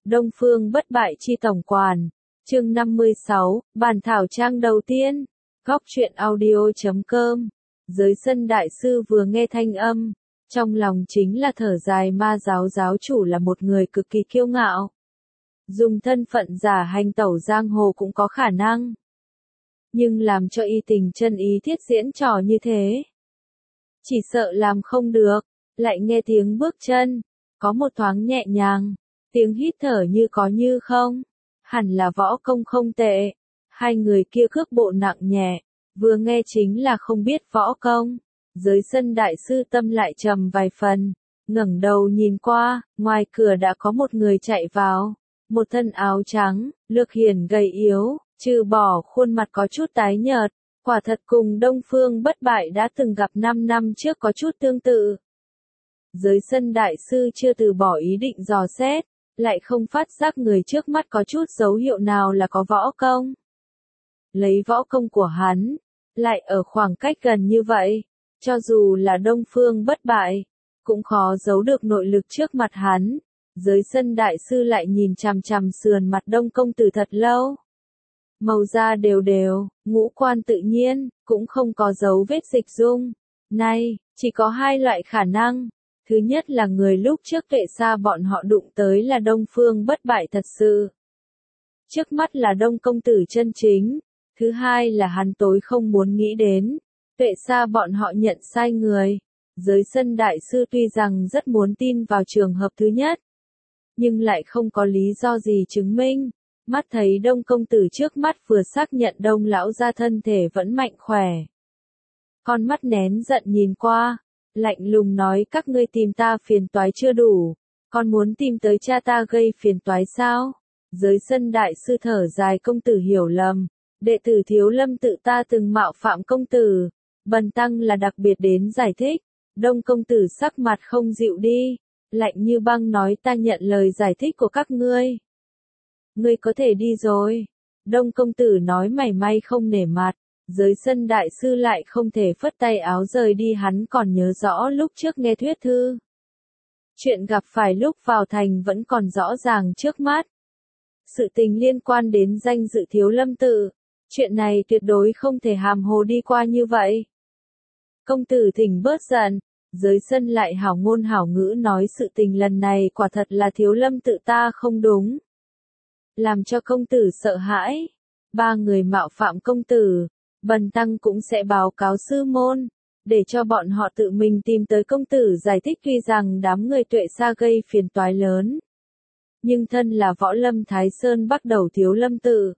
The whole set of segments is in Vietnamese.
Đông Phương bất bại chi tổng quản. Chương 56, bản thảo trang đầu tiên. Góc truyện audio.com. Giới sân đại sư vừa nghe thanh âm, trong lòng chính là thở dài, ma giáo giáo chủ là một người cực kỳ kiêu ngạo. Dùng thân phận giả hành tẩu giang hồ cũng có khả năng. Nhưng làm cho y tình chân ý thiết diễn trò như thế, chỉ sợ làm không được. Lại nghe tiếng bước chân, có một thoáng nhẹ nhàng, tiếng hít thở như có như không. Hẳn là võ công không tệ. Hai người kia cước bộ nặng nhẹ, vừa nghe chính là không biết võ công. Giới sân đại sư tâm lại trầm vài phần, ngẩng đầu nhìn qua, ngoài cửa đã có một người chạy vào. Một thân áo trắng, lược hiển gầy yếu, trừ bỏ khuôn mặt có chút tái nhợt, quả thật cùng Đông Phương bất bại đã từng gặp 5 năm trước có chút tương tự. Giới sân đại sư chưa từ bỏ ý định dò xét, lại không phát giác người trước mắt có chút dấu hiệu nào là có võ công. Lấy võ công của hắn, lại ở khoảng cách gần như vậy, cho dù là Đông Phương bất bại, cũng khó giấu được nội lực trước mặt hắn. Giới sân đại sư lại nhìn chằm chằm sườn mặt Đông công tử thật lâu. Màu da đều đều, ngũ quan tự nhiên, cũng không có dấu vết dịch dung. Nay, chỉ có hai loại khả năng. Thứ nhất là người lúc trước Tuệ Sa bọn họ đụng tới là Đông Phương bất bại thật sự. Trước mắt là Đông công tử chân chính. Thứ hai là hắn tối không muốn nghĩ đến. Tuệ Sa bọn họ nhận sai người. Giới sân đại sư tuy rằng rất muốn tin vào trường hợp thứ nhất, nhưng lại không có lý do gì chứng minh. Mắt thấy Đông công tử trước mắt vừa xác nhận Đông lão gia thân thể vẫn mạnh khỏe. Con mắt nén giận nhìn qua, lạnh lùng nói các ngươi tìm ta phiền toái chưa đủ, còn muốn tìm tới cha ta gây phiền toái sao? Giới sân đại sư thở dài, công tử hiểu lầm, đệ tử Thiếu Lâm tự ta từng mạo phạm công tử, bần tăng là đặc biệt đến giải thích. Đông công tử sắc mặt không dịu đi, lạnh như băng nói ta nhận lời giải thích của các ngươi. Ngươi có thể đi rồi. Đông công tử nói mảy may không nể mặt. Giới sân đại sư lại không thể phất tay áo rời đi, hắn còn nhớ rõ lúc trước nghe thuyết thư. Chuyện gặp phải lúc vào thành vẫn còn rõ ràng trước mắt. Sự tình liên quan đến danh dự Thiếu Lâm tự. Chuyện này tuyệt đối không thể hàm hồ đi qua như vậy. Công tử thỉnh bớt giận. Giới sân lại hảo ngôn hảo ngữ nói sự tình lần này quả thật là Thiếu Lâm tự ta không đúng. Làm cho công tử sợ hãi. 3 người mạo phạm công tử, bần tăng cũng sẽ báo cáo sư môn, để cho bọn họ tự mình tìm tới công tử giải thích. Tuy rằng đám người Tuệ Sa gây phiền toái lớn, nhưng thân là võ lâm Thái Sơn bắt đầu Thiếu Lâm tự,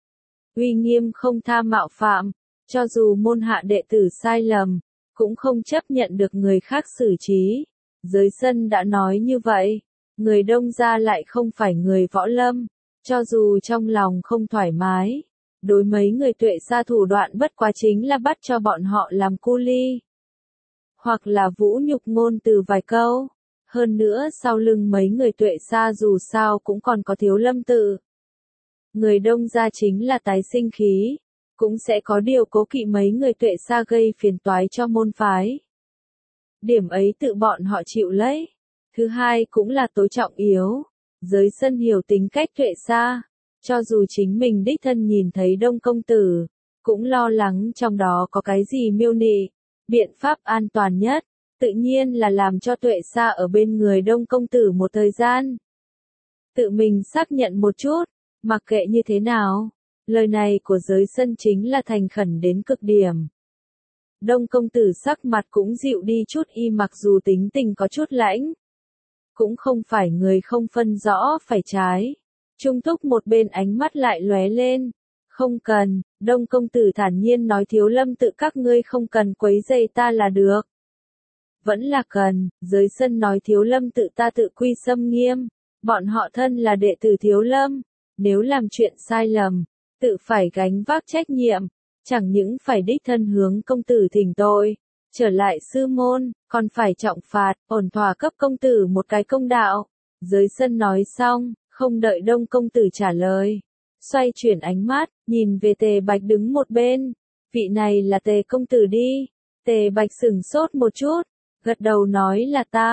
uy nghiêm không tha mạo phạm, cho dù môn hạ đệ tử sai lầm, cũng không chấp nhận được người khác xử trí. Giới sân đã nói như vậy, người Đông gia lại không phải người võ lâm, cho dù trong lòng không thoải mái, đối mấy người Tuệ Sa thủ đoạn bất quá chính là bắt cho bọn họ làm cu ly, hoặc là vũ nhục ngôn từ vài câu. Hơn nữa sau lưng mấy người Tuệ Sa dù sao cũng còn có Thiếu Lâm tự. Người Đông gia chính là tái sinh khí, cũng sẽ có điều cố kỵ mấy người Tuệ Sa gây phiền toái cho môn phái. Điểm ấy tự bọn họ chịu lấy. Thứ hai cũng là tối trọng yếu. Giới sân hiểu tính cách Tuệ Sa, cho dù chính mình đích thân nhìn thấy Đông công tử, cũng lo lắng trong đó có cái gì miêu nị. Biện pháp an toàn nhất, tự nhiên là làm cho Tuệ Sa ở bên người Đông công tử một thời gian. Tự mình xác nhận một chút, mặc kệ như thế nào. Lời này của giới sân chính là thành khẩn đến cực điểm. Đông công tử sắc mặt cũng dịu đi chút, y mặc dù tính tình có chút lãnh, cũng không phải người không phân rõ phải trái. Trung Túc một bên ánh mắt lại lóe lên. Không cần, Đông công tử thản nhiên nói, Thiếu Lâm tự các ngươi không cần quấy rầy ta là được. Vẫn là cần, giới sân nói, Thiếu Lâm tự ta tự quy xâm nghiêm, bọn họ thân là đệ tử Thiếu Lâm, nếu làm chuyện sai lầm, tự phải gánh vác trách nhiệm, chẳng những phải đích thân hướng công tử thỉnh tội, trở lại sư môn, còn phải trọng phạt, ổn thỏa cấp công tử một cái công đạo. Giới sân nói xong, không đợi Đông công tử trả lời, xoay chuyển ánh mắt, nhìn về Tề Bạch đứng một bên. Vị này là Tề công tử đi. Tề Bạch sửng sốt một chút, gật đầu nói là ta.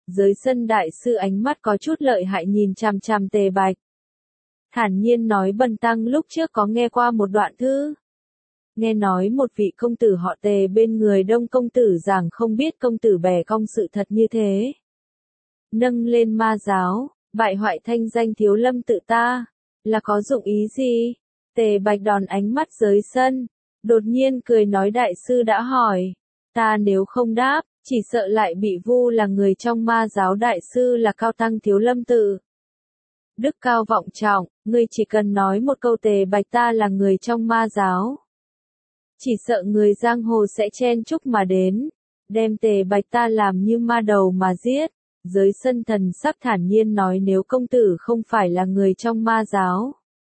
Giới sân đại sư ánh mắt có chút lợi hại nhìn chằm chằm Tề Bạch. Thản nhiên nói bần tăng lúc trước có nghe qua một đoạn thư. Nghe nói một vị công tử họ Tề bên người Đông công tử rằng không biết công tử bè cong sự thật như thế. Nâng lên ma giáo, bại hoại thanh danh Thiếu Lâm tự ta, là có dụng ý gì? Tề Bạch đòn ánh mắt giới sân, đột nhiên cười nói đại sư đã hỏi, ta nếu không đáp, chỉ sợ lại bị vu là người trong ma giáo. Đại sư là cao tăng Thiếu Lâm tự. Đức cao vọng trọng, ngươi chỉ cần nói một câu Tề Bạch ta là người trong ma giáo. Chỉ sợ người giang hồ sẽ chen chúc mà đến, đem Tề Bạch ta làm như ma đầu mà giết. Giới sân thần sắc thản nhiên nói nếu công tử không phải là người trong ma giáo,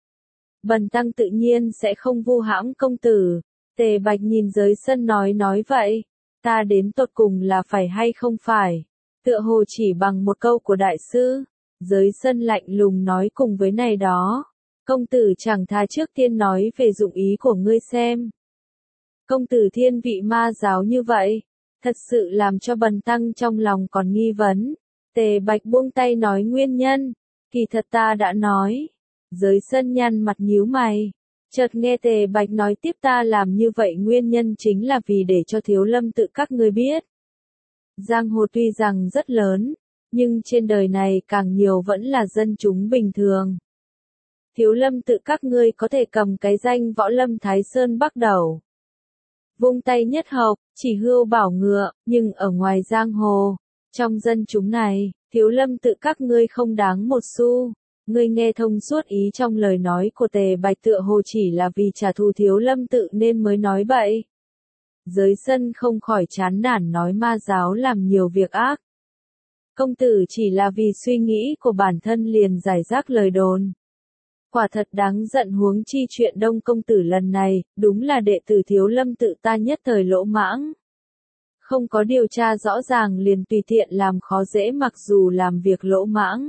bần tăng tự nhiên sẽ không vu hãm công tử. Tề Bạch nhìn giới sân nói vậy, ta đến tột cùng là phải hay không phải, tựa hồ chỉ bằng một câu của đại sư. Giới sân lạnh lùng nói cùng với này đó, công tử chẳng thà trước tiên nói về dụng ý của ngươi xem. Công tử thiên vị ma giáo như vậy, thật sự làm cho bần tăng trong lòng còn nghi vấn. Tề Bạch buông tay nói nguyên nhân, kỳ thật ta đã nói. Giới sân nhăn mặt nhíu mày, chợt nghe Tề Bạch nói tiếp ta làm như vậy nguyên nhân chính là vì để cho Thiếu Lâm tự các ngươi biết. Giang hồ tuy rằng rất lớn, nhưng trên đời này càng nhiều vẫn là dân chúng bình thường. Thiếu Lâm tự các ngươi có thể cầm cái danh Võ Lâm Thái Sơn bắt đầu. Vung tay nhất hợp, chỉ hưu bảo ngựa, nhưng ở ngoài giang hồ, trong dân chúng này, Thiếu Lâm tự các ngươi không đáng một xu. Ngươi nghe thông suốt ý trong lời nói của Tề Bạch tựa hồ chỉ là vì trả thù Thiếu Lâm tự nên mới nói bậy. Giới sân không khỏi chán nản nói ma giáo làm nhiều việc ác. Công tử chỉ là vì suy nghĩ của bản thân liền giải rác lời đồn. Quả thật đáng giận huống chi chuyện Đông công tử lần này, đúng là đệ tử Thiếu Lâm tự ta nhất thời lỗ mãng. Không có điều tra rõ ràng liền tùy tiện làm khó dễ mặc dù làm việc lỗ mãng.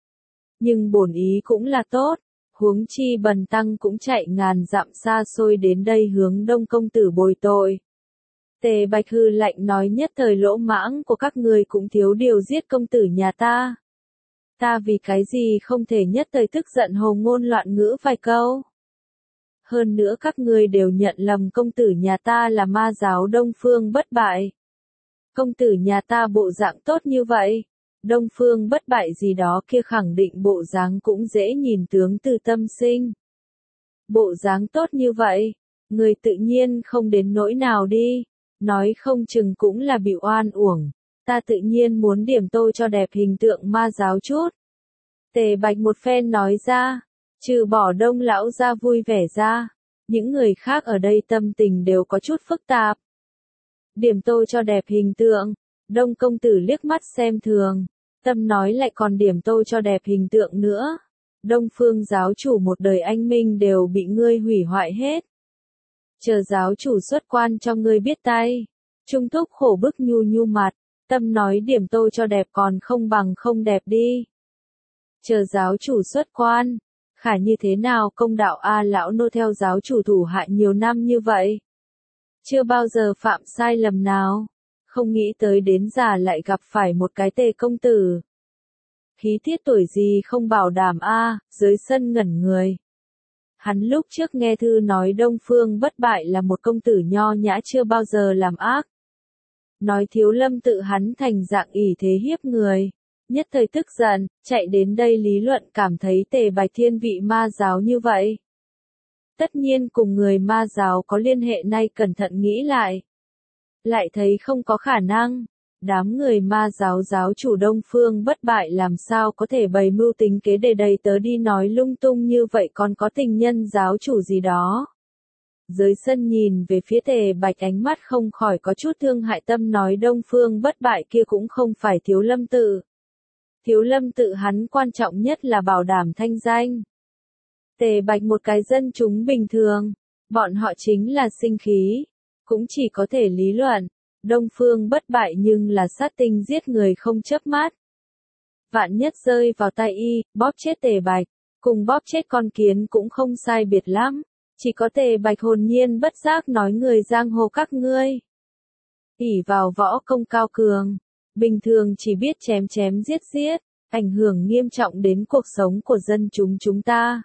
Nhưng bổn ý cũng là tốt, huống chi bần tăng cũng chạy ngàn dặm xa xôi đến đây hướng Đông công tử bồi tội. Tề Bạch hư lạnh nói nhất thời lỗ mãng của các người cũng thiếu điều giết công tử nhà ta. Ta vì cái gì không thể nhất thời tức giận hồ ngôn loạn ngữ vài câu. Hơn nữa các ngươi đều nhận lầm công tử nhà ta là ma giáo Đông Phương bất bại. Công tử nhà ta bộ dạng tốt như vậy, Đông Phương bất bại gì đó kia khẳng định bộ dáng cũng dễ nhìn tướng từ tâm sinh. Bộ dáng tốt như vậy, người tự nhiên không đến nỗi nào đi, nói không chừng cũng là bị oan uổng. Ta tự nhiên muốn điểm tô cho đẹp hình tượng ma giáo chút. Tề Bạch một phen nói ra, trừ bỏ Đông lão ra vui vẻ ra, những người khác ở đây tâm tình đều có chút phức tạp. Điểm tô cho đẹp hình tượng, Đông công tử liếc mắt xem thường, tâm nói lại còn điểm tô cho đẹp hình tượng nữa. Đông Phương giáo chủ một đời anh minh đều bị ngươi hủy hoại hết. Chờ giáo chủ xuất quan cho ngươi biết tay. Trung thúc khổ bức nhu nhu mặt, tâm nói điểm tô cho đẹp còn không bằng không đẹp đi. Chờ giáo chủ xuất quan, khả như thế nào công đạo a lão nô theo giáo chủ thủ hạ nhiều năm như vậy. Chưa bao giờ phạm sai lầm nào, không nghĩ tới đến già lại gặp phải một cái Tề công tử. Khí tiết tuổi gì không bảo đảm a, dưới sân ngẩn người. Hắn lúc trước nghe thư nói Đông Phương bất bại là một công tử nho nhã chưa bao giờ làm ác. Nói Thiếu Lâm tự hắn thành dạng ỷ thế hiếp người. Nhất thời tức giận, chạy đến đây lý luận cảm thấy Tề Bạch thiên vị ma giáo như vậy. Tất nhiên cùng người ma giáo có liên hệ nay cẩn thận nghĩ lại. Lại thấy không có khả năng. Đám người ma giáo giáo chủ Đông Phương bất bại làm sao có thể bày mưu tính kế để đầy tớ đi nói lung tung như vậy còn có tình nhân giáo chủ gì đó. Giới sân nhìn về phía Tề Bạch ánh mắt không khỏi có chút thương hại tâm nói Đông Phương bất bại kia cũng không phải Thiếu Lâm tự. Thiếu Lâm tự hắn quan trọng nhất là bảo đảm thanh danh. Tề Bạch một cái dân chúng bình thường, bọn họ chính là sinh khí, cũng chỉ có thể lý luận. Đông Phương bất bại nhưng là sát tinh giết người không chớp mắt. Vạn nhất rơi vào tay y, bóp chết Tề Bạch, cùng bóp chết con kiến cũng không sai biệt lắm. Chỉ có Tề Bạch hồn nhiên bất giác nói người giang hồ các ngươi. Ỷ vào võ công cao cường, bình thường chỉ biết chém chém giết giết, ảnh hưởng nghiêm trọng đến cuộc sống của dân chúng ta.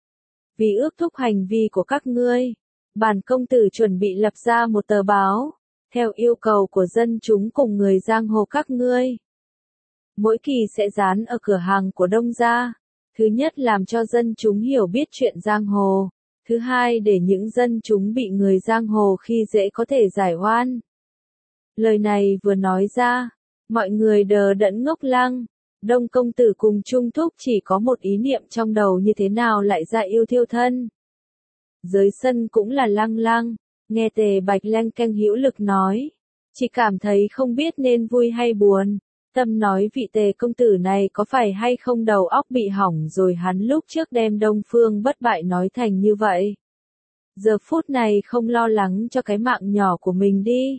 Vì ước thúc hành vi của các ngươi, bản công tử chuẩn bị lập ra một tờ báo, theo yêu cầu của dân chúng cùng người giang hồ các ngươi. Mỗi kỳ sẽ dán ở cửa hàng của Đông gia. Thứ nhất làm cho dân chúng hiểu biết chuyện giang hồ. Thứ hai để những dân chúng bị người giang hồ khi dễ có thể giải oan. Lời này vừa nói ra, mọi người đờ đẫn ngốc lăng. Đông công tử cùng Trung Thúc chỉ có một ý niệm trong đầu như thế nào lại ra yêu thiêu thân. Dưới sân cũng là lăng lăng, nghe Tề Bạch leng keng hữu lực nói. Chỉ cảm thấy không biết nên vui hay buồn. Tâm nói vị Tề công tử này có phải hay không đầu óc bị hỏng rồi hắn lúc trước đem Đông Phương Bất Bại nói thành như vậy. Giờ phút này không lo lắng cho cái mạng nhỏ của mình đi.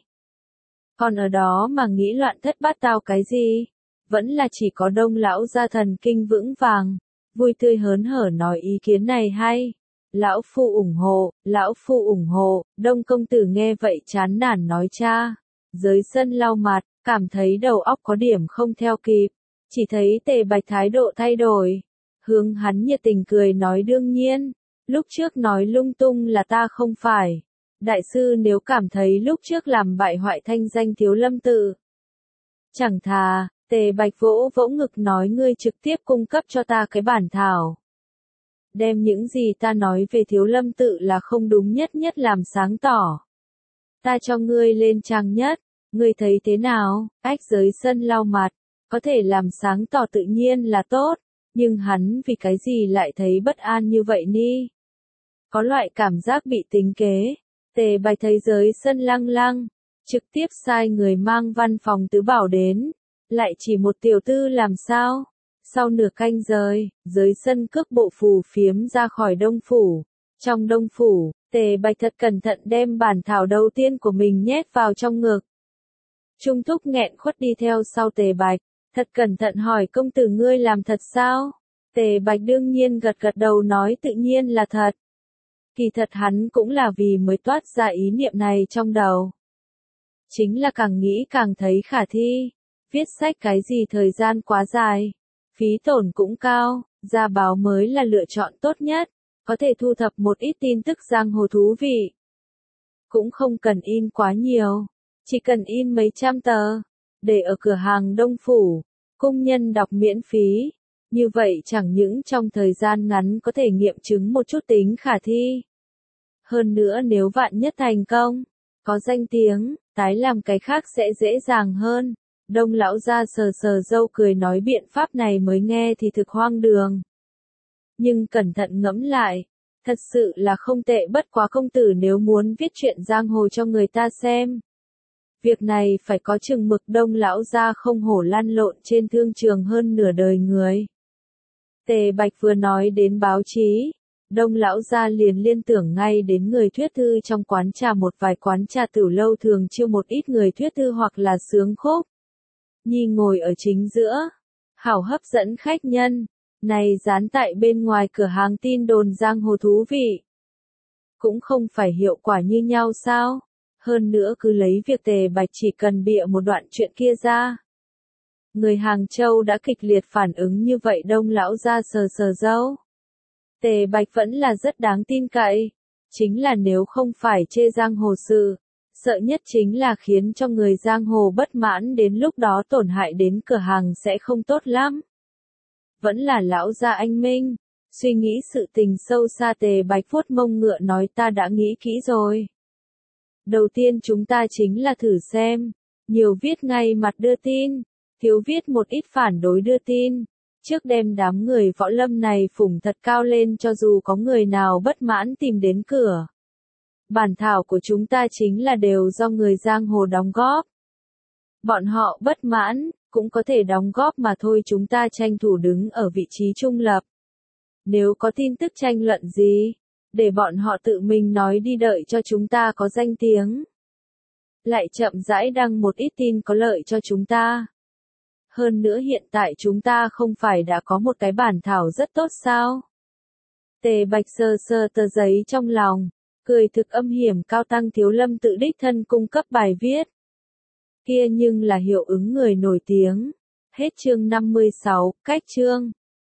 Còn ở đó mà nghĩ loạn thất bát tao cái gì? Vẫn là chỉ có Đông lão gia thần kinh vững vàng, vui tươi hớn hở nói ý kiến này hay. Lão phu ủng hộ, lão phu ủng hộ, Đông công tử nghe vậy chán nản nói cha. Dưới sân lau mặt, cảm thấy đầu óc có điểm không theo kịp, chỉ thấy Tề Bạch thái độ thay đổi. Hướng hắn nhiệt tình cười nói đương nhiên, lúc trước nói lung tung là ta không phải. Đại sư nếu cảm thấy lúc trước làm bại hoại thanh danh Thiếu Lâm tự. Chẳng thà, Tề Bạch vỗ vỗ ngực nói ngươi trực tiếp cung cấp cho ta cái bản thảo. Đem những gì ta nói về Thiếu Lâm tự là không đúng nhất nhất làm sáng tỏ. Ta cho ngươi lên trang nhất, ngươi thấy thế nào? Ách giới sân lau mặt, có thể làm sáng tỏ tự nhiên là tốt, nhưng hắn vì cái gì lại thấy bất an như vậy ni? Có loại cảm giác bị tính kế. Tề Bạch thấy giới sân lăng lăng, trực tiếp sai người mang văn phòng tứ bảo đến, lại chỉ một tiểu tư làm sao? Sau nửa canh rời, giới sân cước bộ phù phiếm ra khỏi Đông phủ. Trong Đông phủ, Tề Bạch thật cẩn thận đem bản thảo đầu tiên của mình nhét vào trong ngực. Trung Thúc nghẹn khuất đi theo sau Tề Bạch, thật cẩn thận hỏi công tử ngươi làm thật sao? Tề Bạch đương nhiên gật gật đầu nói tự nhiên là thật. Kỳ thật hắn cũng là vì mới toát ra ý niệm này trong đầu. Chính là càng nghĩ càng thấy khả thi. Viết sách cái gì thời gian quá dài, phí tổn cũng cao, ra báo mới là lựa chọn tốt nhất, có thể thu thập một ít tin tức giang hồ thú vị. Cũng không cần in quá nhiều, chỉ cần in mấy trăm tờ, để ở cửa hàng Đông phủ, công nhân đọc miễn phí. Như vậy chẳng những trong thời gian ngắn có thể nghiệm chứng một chút tính khả thi. Hơn nữa nếu vạn nhất thành công, có danh tiếng, tái làm cái khác sẽ dễ dàng hơn. Đông lão gia sờ sờ râu cười nói biện pháp này mới nghe thì thực hoang đường. Nhưng cẩn thận ngẫm lại, thật sự là không tệ bất quá công tử nếu muốn viết chuyện giang hồ cho người ta xem. Việc này phải có chừng mực Đông lão gia không hổ lăn lộn trên thương trường hơn nửa đời người. Tề Bạch vừa nói đến báo chí, Đông lão gia liền liên tưởng ngay đến người thuyết thư trong quán trà một vài quán trà tiểu lâu thường chiêu một ít người thuyết thư hoặc là sướng khúc. Nhi ngồi ở chính giữa, hảo hấp dẫn khách nhân, này dán tại bên ngoài cửa hàng tin đồn giang hồ thú vị. Cũng không phải hiệu quả như nhau sao? Hơn nữa cứ lấy việc Tề Bạch chỉ cần bịa một đoạn chuyện kia ra. Người Hàng Châu đã kịch liệt phản ứng như vậy Đông lão gia sờ sờ râu. Tề Bạch vẫn là rất đáng tin cậy. Chính là nếu không phải chê giang hồ sự, sợ nhất chính là khiến cho người giang hồ bất mãn đến lúc đó tổn hại đến cửa hàng sẽ không tốt lắm. Vẫn là lão gia anh Minh, suy nghĩ sự tình sâu xa Tề Bạch vuốt mông ngựa nói ta đã nghĩ kỹ rồi. Đầu tiên chúng ta chính là thử xem, nhiều viết ngay mặt đưa tin, thiếu viết một ít phản đối đưa tin. Trước đem đám người võ lâm này phủng thật cao lên cho dù có người nào bất mãn tìm đến cửa. Bản thảo của chúng ta chính là đều do người giang hồ đóng góp. Bọn họ bất mãn, cũng có thể đóng góp mà thôi chúng ta tranh thủ đứng ở vị trí trung lập. Nếu có tin tức tranh luận gì, để bọn họ tự mình nói đi đợi cho chúng ta có danh tiếng. Lại chậm rãi đăng một ít tin có lợi cho chúng ta. Hơn nữa hiện tại chúng ta không phải đã có một cái bản thảo rất tốt sao? Tề Bạch sờ sờ tờ giấy trong lòng, cười thực âm hiểm cao tăng Thiếu Lâm tự đích thân cung cấp bài viết. kia nhưng là hiệu ứng người nổi tiếng. Hết chương 56, cách chương.